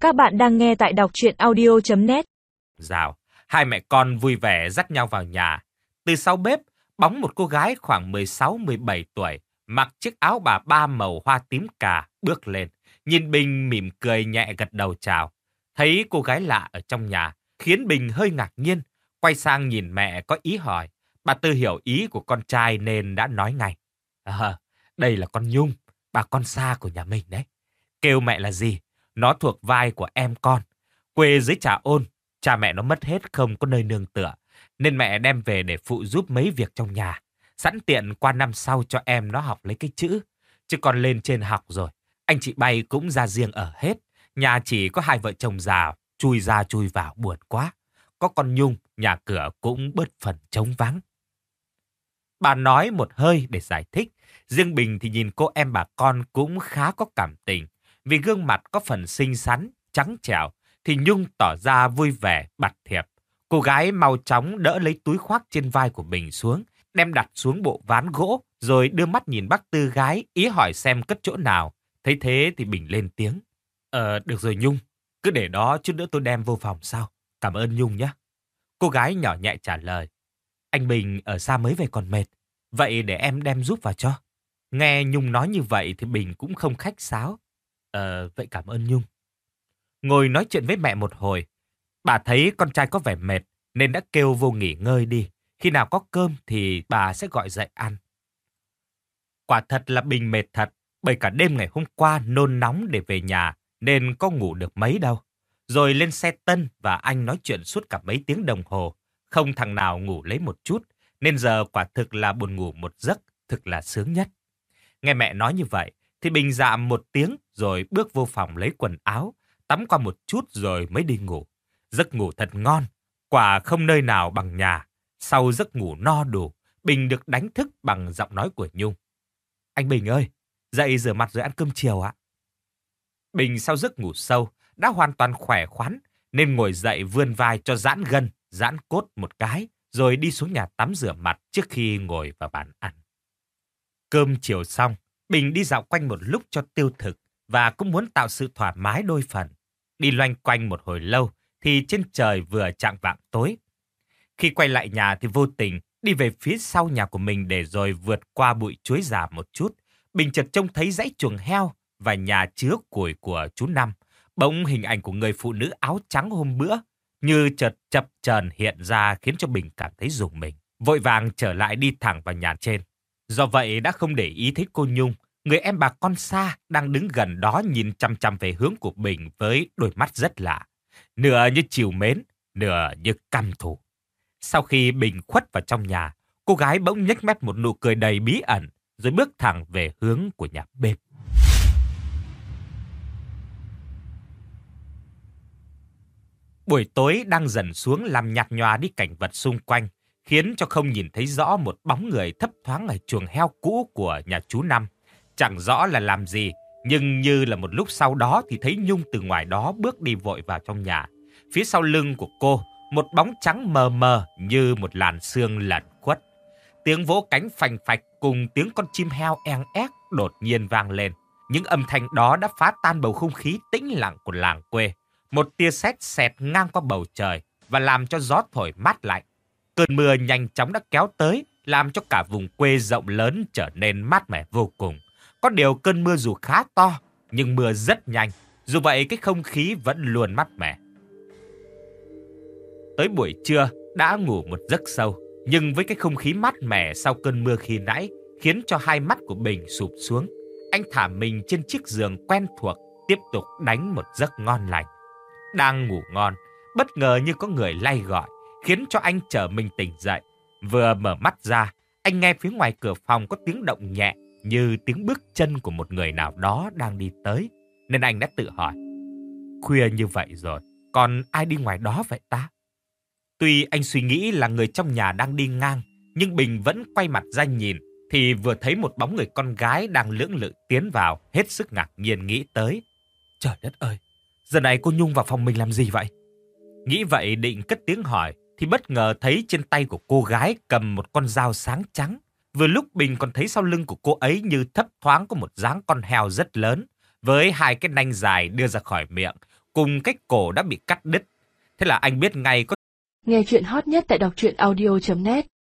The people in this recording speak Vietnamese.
Các bạn đang nghe tại đọc truyện audio.net. Rào, hai mẹ con vui vẻ dắt nhau vào nhà. Từ sau bếp, bóng một cô gái khoảng 16-17 tuổi, mặc chiếc áo bà ba màu hoa tím cà, bước lên. Nhìn Bình mỉm cười nhẹ gật đầu chào. Thấy cô gái lạ ở trong nhà, khiến Bình hơi ngạc nhiên. Quay sang nhìn mẹ có ý hỏi. Bà Tư hiểu ý của con trai nên đã nói ngay. Đây là con Nhung, bà con xa của nhà mình đấy. Kêu mẹ là gì? Nó thuộc vai của em con. Quê dưới Trà Ôn, cha mẹ nó mất hết không có nơi nương tựa. Nên mẹ đem về để phụ giúp mấy việc trong nhà. Sẵn tiện qua năm sau cho em nó học lấy cái chữ. Chứ còn lên trên học rồi, anh chị bay cũng ra riêng ở hết. Nhà chỉ có hai vợ chồng già, chui ra chui vào buồn quá. Có con Nhung, nhà cửa cũng bớt phần trống vắng. Bà nói một hơi để giải thích. Riêng Bình thì nhìn cô em bà con cũng khá có cảm tình. Vì gương mặt có phần xinh xắn, trắng trẻo, thì Nhung tỏ ra vui vẻ, bặt thiệp. Cô gái mau chóng đỡ lấy túi khoác trên vai của Bình xuống, đem đặt xuống bộ ván gỗ, rồi đưa mắt nhìn bác Tư gái, ý hỏi xem cất chỗ nào. Thấy thế thì Bình lên tiếng. Được rồi Nhung, cứ để đó chút nữa tôi đem vô phòng sau. Cảm ơn Nhung nhé. Cô gái nhỏ nhẹ trả lời. Anh Bình ở xa mới về còn mệt, vậy để em đem giúp vào cho. Nghe Nhung nói như vậy thì Bình cũng không khách sáo. Vậy cảm ơn Nhung. Ngồi nói chuyện với mẹ một hồi, bà thấy con trai có vẻ mệt nên đã kêu vô nghỉ ngơi đi. Khi nào có cơm thì bà sẽ gọi dậy ăn. Quả thật là Bình mệt thật, bởi cả đêm ngày hôm qua nôn nóng để về nhà nên có ngủ được mấy đâu. Rồi lên xe Tân và anh nói chuyện suốt cả mấy tiếng đồng hồ. Không thằng nào ngủ lấy một chút, nên giờ quả thực là buồn ngủ một giấc, thực là sướng nhất. Nghe mẹ nói như vậy, thì Bình dạm một tiếng rồi bước vô phòng lấy quần áo, tắm qua một chút rồi mới đi ngủ. Giấc ngủ thật ngon, quả không nơi nào bằng nhà. Sau giấc ngủ no đủ, Bình được đánh thức bằng giọng nói của Nhung. Anh Bình ơi, dậy rửa mặt rồi ăn cơm chiều ạ. Bình sau giấc ngủ sâu, đã hoàn toàn khỏe khoắn, nên ngồi dậy vươn vai cho giãn gân, giãn cốt một cái, rồi đi xuống nhà tắm rửa mặt trước khi ngồi vào bàn ăn. Cơm chiều xong, Bình đi dạo quanh một lúc cho tiêu thực và cũng muốn tạo sự thoải mái đôi phần. Đi loanh quanh một hồi lâu thì trên trời vừa chạng vạng tối. Khi quay lại nhà thì vô tình đi về phía sau nhà của mình để rồi vượt qua bụi chuối già một chút. Bình chợt trông thấy dãy chuồng heo và nhà chứa củi của chú Năm. Bỗng hình ảnh của người phụ nữ áo trắng hôm bữa như chợt chập chờn hiện ra khiến cho Bình cảm thấy rùng mình. Vội vàng trở lại đi thẳng vào nhà trên. Do vậy đã không để ý thấy cô Nhung, người em bà con xa đang đứng gần đó nhìn chăm chăm về hướng của Bình với đôi mắt rất lạ. Nửa như trìu mến, nửa như căm thù. Sau khi Bình khuất vào trong nhà, cô gái bỗng nhếch mép một nụ cười đầy bí ẩn rồi bước thẳng về hướng của nhà bếp. Buổi tối đang dần xuống làm nhạt nhòa đi cảnh vật xung quanh, khiến cho không nhìn thấy rõ một bóng người thấp thoáng ở chuồng heo cũ của nhà chú Năm. Chẳng rõ là làm gì, nhưng như là một lúc sau đó thì thấy Nhung từ ngoài đó bước đi vội vào trong nhà. Phía sau lưng của cô, một bóng trắng mờ mờ như một làn sương lẩn khuất. Tiếng vỗ cánh phành phạch cùng tiếng con chim heo eng ép đột nhiên vang lên. Những âm thanh đó đã phá tan bầu không khí tĩnh lặng của làng quê. Một tia sét xẹt ngang qua bầu trời và làm cho gió thổi mát lạnh. Cơn mưa nhanh chóng đã kéo tới, làm cho cả vùng quê rộng lớn trở nên mát mẻ vô cùng. Có điều cơn mưa dù khá to, nhưng mưa rất nhanh. Dù vậy cái không khí vẫn luôn mát mẻ. Tới buổi trưa đã ngủ một giấc sâu, nhưng với cái không khí mát mẻ sau cơn mưa khi nãy khiến cho hai mắt của Bình sụp xuống. Anh thả mình trên chiếc giường quen thuộc, tiếp tục đánh một giấc ngon lành. Đang ngủ ngon, bất ngờ như có người lay gọi, khiến cho anh trở mình tỉnh dậy. Vừa mở mắt ra, anh nghe phía ngoài cửa phòng có tiếng động nhẹ như tiếng bước chân của một người nào đó đang đi tới. Nên anh đã tự hỏi, khuya như vậy rồi, còn ai đi ngoài đó vậy ta? Tuy anh suy nghĩ là người trong nhà đang đi ngang, nhưng Bình vẫn quay mặt ra nhìn, thì vừa thấy một bóng người con gái đang lưỡng lự tiến vào, hết sức ngạc nhiên nghĩ tới. Trời đất ơi, giờ này cô Nhung vào phòng mình làm gì vậy? Nghĩ vậy định cất tiếng hỏi, thì bất ngờ thấy trên tay của cô gái cầm một con dao sáng trắng. Vừa lúc Bình còn thấy sau lưng của cô ấy như thấp thoáng có một dáng con heo rất lớn, với hai cái nanh dài đưa ra khỏi miệng, cùng cái cổ đã bị cắt đứt. Thế là anh biết ngay có Nghe chuyện hot nhất tại đọc truyện audio.net